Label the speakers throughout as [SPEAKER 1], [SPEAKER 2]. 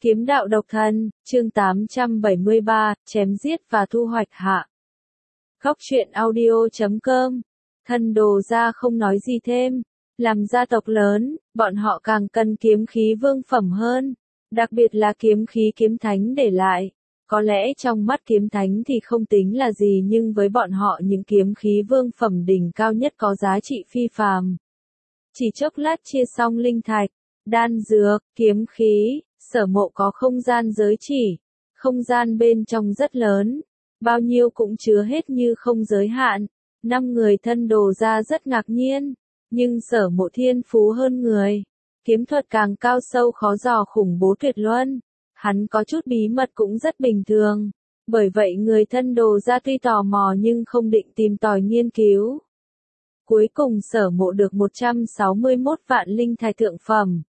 [SPEAKER 1] Kiếm đạo độc thân, chương 873, chém giết và thu hoạch hạ. Góc truyện audio.com. Thân Đồ Gia không nói gì thêm. Làm gia tộc lớn, bọn họ càng cần kiếm khí vương phẩm hơn. Đặc biệt là kiếm khí kiếm thánh để lại. Có lẽ trong mắt kiếm thánh thì không tính là gì, nhưng với bọn họ những kiếm khí vương phẩm đỉnh cao nhất có giá trị phi phàm. Chỉ chốc lát chia xong linh thạch, đan dược, kiếm khí. Sở Mộ có không gian giới chỉ, không gian bên trong rất lớn, bao nhiêu cũng chứa hết như không giới hạn. 5 người thân Đồ Gia rất ngạc nhiên, nhưng Sở Mộ thiên phú hơn người, kiếm thuật càng cao sâu khó dò khủng bố tuyệt luân, hắn có chút bí mật cũng rất bình thường, bởi vậy người thân Đồ Gia tuy tò mò nhưng không định tìm tòi nghiên cứu. Cuối cùng Sở Mộ được 161 vạn linh thạch thượng phẩm,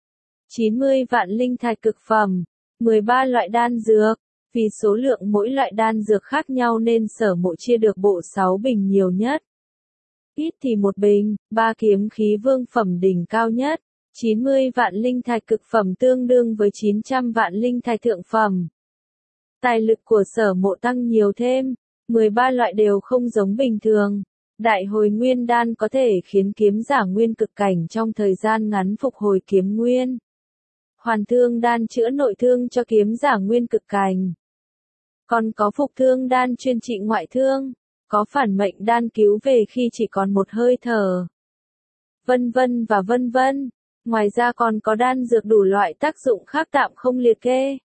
[SPEAKER 1] 90 vạn linh thạch cực phẩm, 13 loại đan dược. Vì số lượng mỗi loại đan dược khác nhau nên Sở Mộ chia được bộ 6 bình nhiều nhất. Ít thì một bình, 3 kiếm khí vương phẩm đỉnh cao nhất, 90 vạn linh thạch cực phẩm tương đương với 900 vạn linh thạch thượng phẩm. Tài lực của Sở Mộ tăng nhiều thêm, 13 loại đều không giống bình thường. Đại hồi nguyên đan có thể khiến kiếm giả nguyên cực cảnh trong thời gian ngắn phục hồi kiếm nguyên. Hoàn thương đan chữa nội thương cho kiếm giả nguyên cực cảnh. Còn có phục thương đan chuyên trị ngoại thương, có phản mệnh đan cứu về khi chỉ còn một hơi thở. Vân vân và vân vân. Ngoài ra còn có đan dược đủ loại tác dụng khác tạm không liệt kê.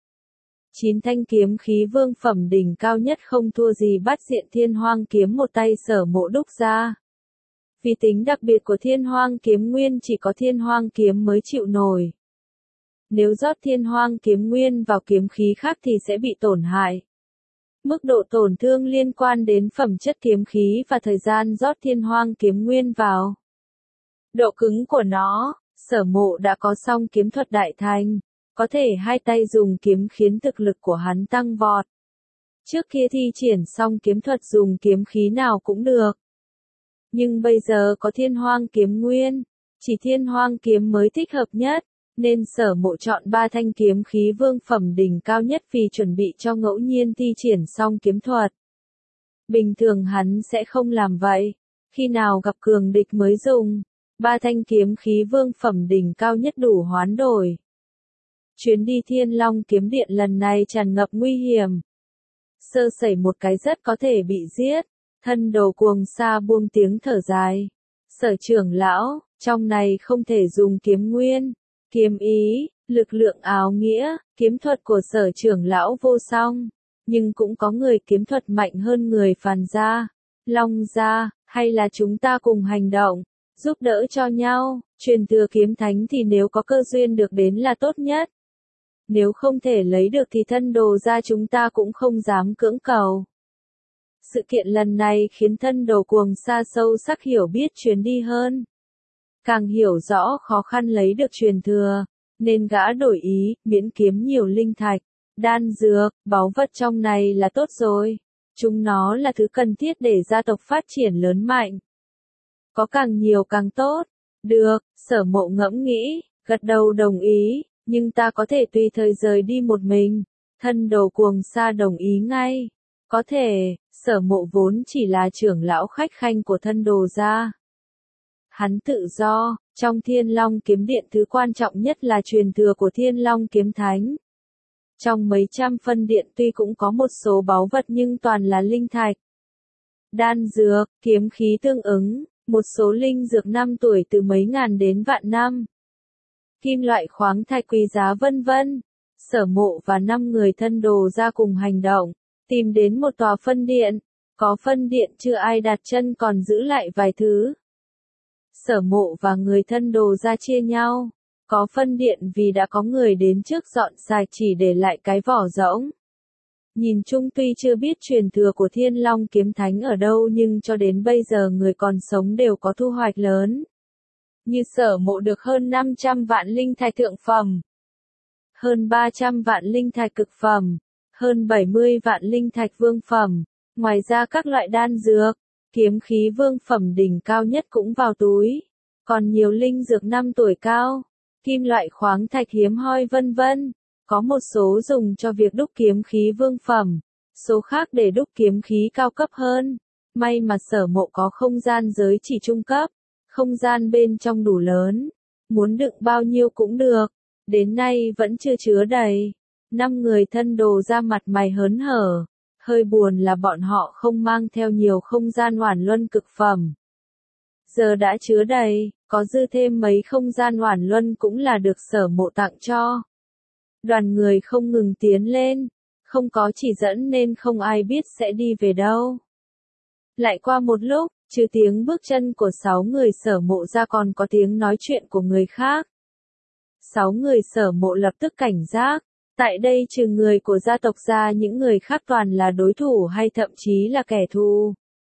[SPEAKER 1] 9 thanh kiếm khí vương phẩm đỉnh cao nhất không thua gì Bát Diện Thiên Hoang kiếm một tay Sở Mộ đúc ra. Vì tính đặc biệt của Thiên Hoang kiếm nguyên chỉ có Thiên Hoang kiếm mới chịu nổi. Nếu rót Thiên Hoang kiếm nguyên vào kiếm khí khác thì sẽ bị tổn hại. Mức độ tổn thương liên quan đến phẩm chất kiếm khí và thời gian rót Thiên Hoang kiếm nguyên vào. Độ cứng của nó, Sở Mộ đã có xong kiếm thuật đại thành, có thể hai tay dùng kiếm khiến thực lực của hắn tăng vọt. Trước kia thi triển xong kiếm thuật dùng kiếm khí nào cũng được. Nhưng bây giờ có Thiên Hoang kiếm nguyên, chỉ Thiên Hoang kiếm mới thích hợp nhất. Nên Sở Mộ chọn 3 thanh kiếm khí vương phẩm đỉnh cao nhất vì chuẩn bị cho ngẫu nhiên thi triển xong kiếm thuật. Bình thường hắn sẽ không làm vậy, khi nào gặp cường địch mới dùng. 3 thanh kiếm khí vương phẩm đỉnh cao nhất đủ hoán đổi. Chuyến đi Thiên Long kiếm điện lần này tràn ngập nguy hiểm. Sơ sẩy một cái rất có thể bị giết. Thân Đồ Cuồng Sa buông tiếng thở dài. Sở trưởng lão, trong này không thể dùng kiếm nguyên. Kiếm ý, lực lượng áo nghĩa, kiếm thuật của Sở trưởng lão vô song, nhưng cũng có người kiếm thuật mạnh hơn người Phàn gia, Long gia, hay là chúng ta cùng hành động, giúp đỡ cho nhau, truyền thừa kiếm thánh thì nếu có cơ duyên được đến là tốt nhất. Nếu không thể lấy được thì thân Đồ gia chúng ta cũng không dám cưỡng cầu. Sự kiện lần này khiến thân Đồ Cuồng Sa sâu sắc hiểu biết chuyến đi hơn. Càng hiểu rõ khó khăn lấy được truyền thừa, nên gã đổi ý, miễn kiếm nhiều linh thạch, đan dược, báu vật trong này là tốt rồi. Chúng nó là thứ cần thiết để gia tộc phát triển lớn mạnh. Có càng nhiều càng tốt. Được, Sở Mộ ngẫm nghĩ, gật đầu đồng ý, nhưng ta có thể tùy thời rời đi một mình. Thân Đồ Cuồng Sa đồng ý ngay. Có thể, Sở Mộ vốn chỉ là trưởng lão khách khanh của thân Đồ gia. Hắn tự do, trong Thiên Long kiếm điện thứ quan trọng nhất là truyền thừa của Thiên Long kiếm thánh. Trong mấy trăm phân điện tuy cũng có một số báu vật nhưng toàn là linh thạch. Đan dược, kiếm khí tương ứng, một số linh dược 5 tuổi từ mấy ngàn đến vạn năm. Kim loại khoáng thạch quý giá vân vân. Sở Mộ và 5 người thân Đồ gia cùng hành động, tìm đến một tòa phân điện. Có phân điện chưa ai đặt chân còn giữ lại vài thứ. Sở Mộ và người thân Đồ gia chia nhau, có phân điện vì đã có người đến trước dọn sạch chỉ để lại cái vỏ rỗng. Nhìn chung tuy chưa biết truyền thừa của Thiên Long kiếm thánh ở đâu nhưng cho đến bây giờ người còn sống đều có thu hoạch lớn. Như Sở Mộ được hơn 500 vạn linh thạch thượng phẩm, hơn 300 vạn linh thạch cực phẩm, hơn 70 vạn linh thạch vương phẩm, ngoài ra các loại đan dược. Kiếm khí vương phẩm đỉnh cao nhất cũng vào túi, còn nhiều linh dược 5 tuổi cao, kim loại khoáng thạch hiếm hoi vân vân, Có một số dùng cho việc đúc kiếm khí vương phẩm, số khác để đúc kiếm khí cao cấp hơn. May mà Sở Mộ có không gian giới chỉ trung cấp, không gian bên trong đủ lớn, muốn đựng bao nhiêu cũng được, đến nay vẫn chưa chứa đầy. 5 người thân đồ ra mặt mày hớn hở, hơi buồn là bọn họ không mang theo nhiều không gian oản luân cực phẩm. Giờ đã chứa đầy, có dư thêm mấy không gian oản luân cũng là được Sở Mộ tặng cho. Đoàn người không ngừng tiến lên, không có chỉ dẫn nên không ai biết sẽ đi về đâu. Lại qua một lúc, trừ tiếng bước chân của 6 người Sở Mộ ra còn có tiếng nói chuyện của người khác. 6 người Sở Mộ lập tức cảnh giác, tại đây trừ người của gia tộc ra những người khác toàn là đối thủ hay thậm chí là kẻ thù.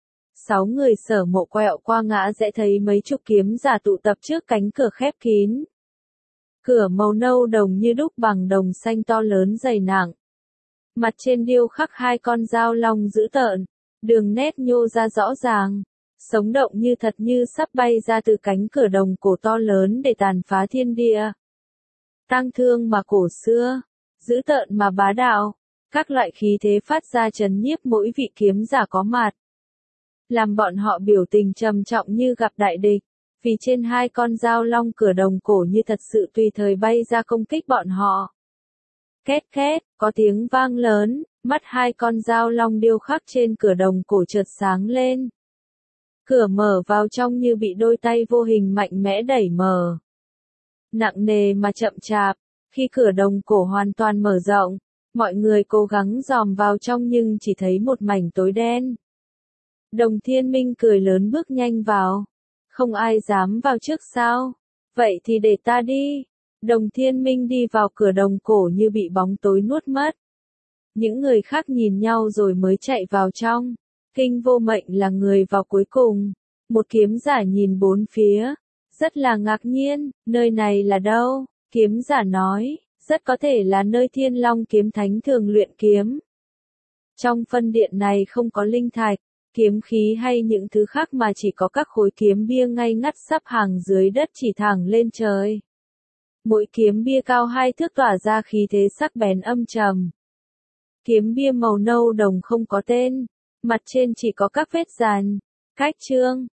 [SPEAKER 1] 6 người Sở Mộ quẹo qua ngã rẽ thấy mấy chục kiếm giả tụ tập trước cánh cửa khép kín. Cửa màu nâu đồng như đúc bằng đồng xanh to lớn dày nặng. Mặt trên điêu khắc 2 con dao long dữ tợn, đường nét nhô ra rõ ràng, sống động như thật như sắp bay ra từ cánh cửa đồng cổ to lớn để tàn phá thiên địa. Tang thương mà cổ xưa, dữ tợn mà bá đạo, các loại khí thế phát ra chấn nhiếp mỗi vị kiếm giả có mặt. Làm bọn họ biểu tình trầm trọng như gặp đại địch, vì trên 2 con dao long cửa đồng cổ như thật sự tùy thời bay ra công kích bọn họ. Két két, có tiếng vang lớn, mắt 2 con dao long điêu khắc trên cửa đồng cổ chợt sáng lên. Cửa mở vào trong như bị đôi tay vô hình mạnh mẽ đẩy mở. Nặng nề mà chậm chạp, khi cửa đồng cổ hoàn toàn mở rộng, mọi người cố gắng dòm vào trong nhưng chỉ thấy một mảnh tối đen. Đồng Thiên Minh cười lớn bước nhanh vào. Không ai dám vào trước sao? Vậy thì để ta đi. Đồng Thiên Minh đi vào cửa đồng cổ như bị bóng tối nuốt mất. Những người khác nhìn nhau rồi mới chạy vào trong. Kinh Vô Mệnh là người vào cuối cùng. Một kiếm giả nhìn bốn phía. Rất là ngạc nhiên, nơi này là đâu? Kiếm giả nói, rất có thể là nơi Thiên Long kiếm thánh thường luyện kiếm. Trong phân điện này không có linh thạch, kiếm khí hay những thứ khác mà chỉ có các khối kiếm bia ngay ngắt sắp hàng dưới đất chỉ thẳng lên trời. Mỗi kiếm bia cao 2 thước tỏa ra khí thế sắc bén âm trầm. Kiếm bia màu nâu đồng không có tên, mặt trên chỉ có các vết dàn, cách chương,